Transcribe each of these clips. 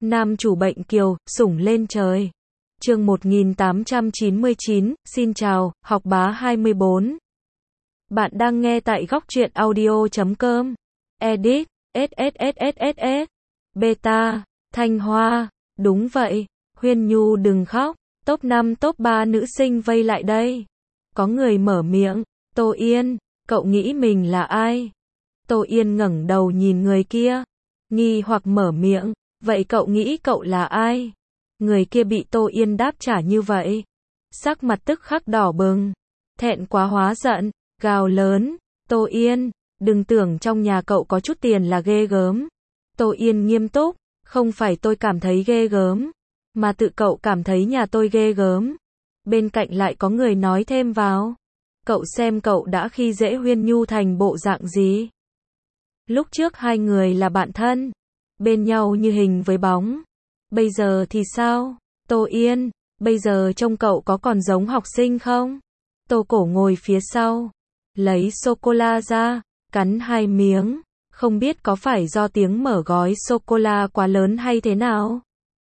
Nam chủ bệnh kiều, sủng lên trời. Chương 1899, xin chào, học bá 24. Bạn đang nghe tại góc truyện audio.com. Edit, SSSSS. Beta, Thanh Hoa. Đúng vậy, Huyên Nhu đừng khóc. Top 5 top 3 nữ sinh vây lại đây. Có người mở miệng, Tô Yên, cậu nghĩ mình là ai? Tô Yên ngẩng đầu nhìn người kia, nghi hoặc mở miệng, vậy cậu nghĩ cậu là ai? Người kia bị Tô Yên đáp trả như vậy, sắc mặt tức khắc đỏ bừng, thẹn quá hóa giận, gào lớn, Tô Yên, đừng tưởng trong nhà cậu có chút tiền là ghê gớm. Tô Yên nghiêm túc, không phải tôi cảm thấy ghê gớm, mà tự cậu cảm thấy nhà tôi ghê gớm. Bên cạnh lại có người nói thêm vào, cậu xem cậu đã khi dễ Huyên Nhu thành bộ dạng gì. Lúc trước hai người là bạn thân, bên nhau như hình với bóng. Bây giờ thì sao? Tô Yên, bây giờ trông cậu có còn giống học sinh không? Tô Cổ ngồi phía sau, lấy sô-cô-la ra, cắn 2 miếng, không biết có phải do tiếng mở gói sô-cô-la quá lớn hay thế nào.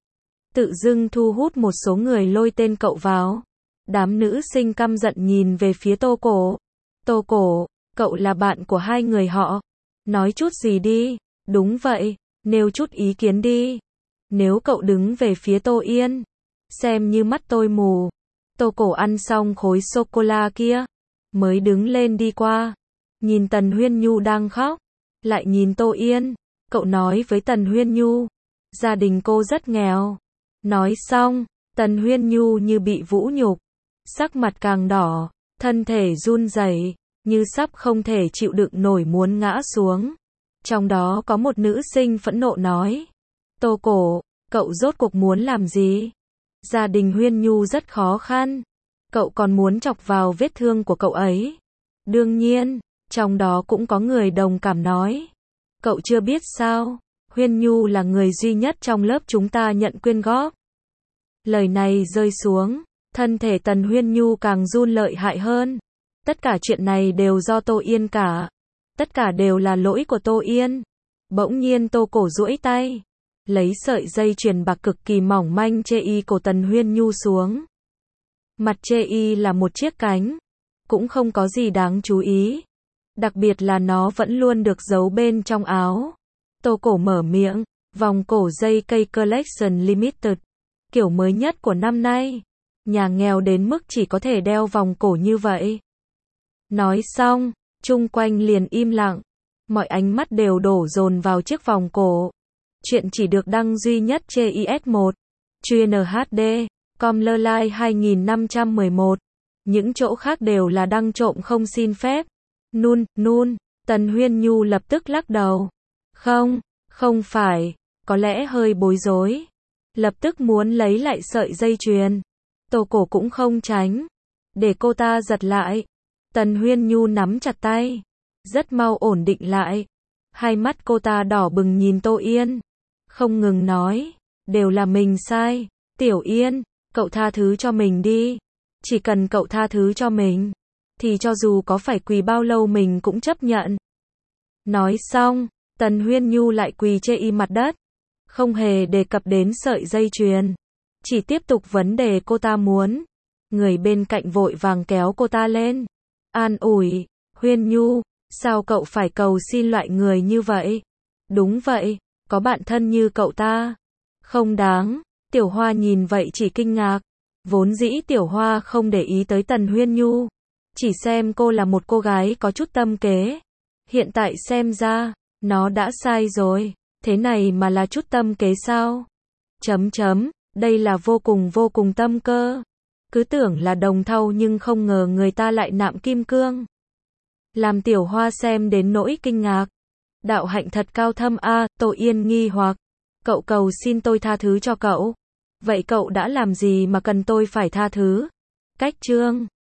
Tự dưng thu hút một số người lôi tên cậu vào. Đám nữ sinh căm giận nhìn về phía Tô Cổ. Tô Cổ, cậu là bạn của hai người họ. Nói chút gì đi. Đúng vậy, nêu chút ý kiến đi. Nếu cậu đứng về phía Tô Yên, xem như mắt tôi mù. Tô Cổ ăn xong khối sô-cô-la kia, mới đứng lên đi qua. Nhìn Tần Huyên Nhu đang khóc, lại nhìn Tô Yên. Cậu nói với Tần Huyên Nhu, gia đình cô rất nghèo. Nói xong, Tần Huyên Nhu như bị vũ nhục, sắc mặt càng đỏ, thân thể run rẩy, như sắp không thể chịu đựng nổi muốn ngã xuống. Trong đó có một nữ sinh phẫn nộ nói, Tô Cổ, cậu rốt cuộc muốn làm gì? Gia đình Huyên Nhu rất khó khăn, cậu còn muốn chọc vào vết thương của cậu ấy. Đương nhiên, trong đó cũng có người đồng cảm nói, cậu chưa biết sao, Huyên Nhu là người duy nhất trong lớp chúng ta nhận quyên góp. Lời này rơi xuống, thân thể Tần Huyên Nhu càng run lợi hại hơn. Tất cả chuyện này đều do Tô Yên cả. Tất cả đều là lỗi của Tô Yên. Bỗng nhiên Tô Cổ duỗi tay, lấy sợi dây chuyền bạc cực kỳ mỏng manh chê y cổ Tần Huyên Nhu xuống. Mặt chê y là một chiếc cánh, cũng không có gì đáng chú ý. Đặc biệt là nó vẫn luôn được giấu bên trong áo. Tô Cổ mở miệng, vòng cổ dây cây Collection Limited, kiểu mới nhất của năm nay. Nhà nghèo đến mức chỉ có thể đeo vòng cổ như vậy. Nói xong, chung quanh liền im lặng. Mọi ánh mắt đều đổ dồn vào chiếc vòng cổ. Chuyện chỉ được đăng duy nhất trên IS1, chuyên HD, Comlerline 2511. Những chỗ khác đều là đăng trộm không xin phép. Nun, Tần Huyên Nhu lập tức lắc đầu. Không phải, có lẽ hơi bối rối. Lập tức muốn lấy lại sợi dây chuyền. Tô Cổ cũng không tránh, để cô ta giật lại. Tần Huyên Nhu nắm chặt tay, rất mau ổn định lại. Hai mắt cô ta đỏ bừng nhìn Tô Yên, không ngừng nói, đều là mình sai. Tiểu Yên, cậu tha thứ cho mình đi. Chỉ cần cậu tha thứ cho mình, thì cho dù có phải quỳ bao lâu mình cũng chấp nhận. Nói xong, Tần Huyên Nhu lại quỳ trên y mặt đất, không hề đề cập đến sợi dây chuyền, chỉ tiếp tục vấn đề cô ta muốn. Người bên cạnh vội vàng kéo cô ta lên, an ủi, Huyên Nhu, sao cậu phải cầu xin loại người như vậy? Đúng vậy, có bạn thân như cậu ta, không đáng. Tiểu Hoa nhìn vậy chỉ kinh ngạc, vốn dĩ Tiểu Hoa không để ý tới Tần Huyên Nhu, chỉ xem cô là một cô gái có chút tâm kế. Hiện tại xem ra, nó đã sai rồi, thế này mà là chút tâm kế sao? Đây là vô cùng tâm cơ. Cứ tưởng là đồng thau nhưng không ngờ người ta lại nạm kim cương. Làm Tiểu Hoa xem đến nỗi kinh ngạc. Đạo hạnh thật cao thâm a. Tô Yên nghi hoặc, cậu cầu xin tôi tha thứ cho cậu. Vậy cậu đã làm gì mà cần tôi phải tha thứ? Cách chương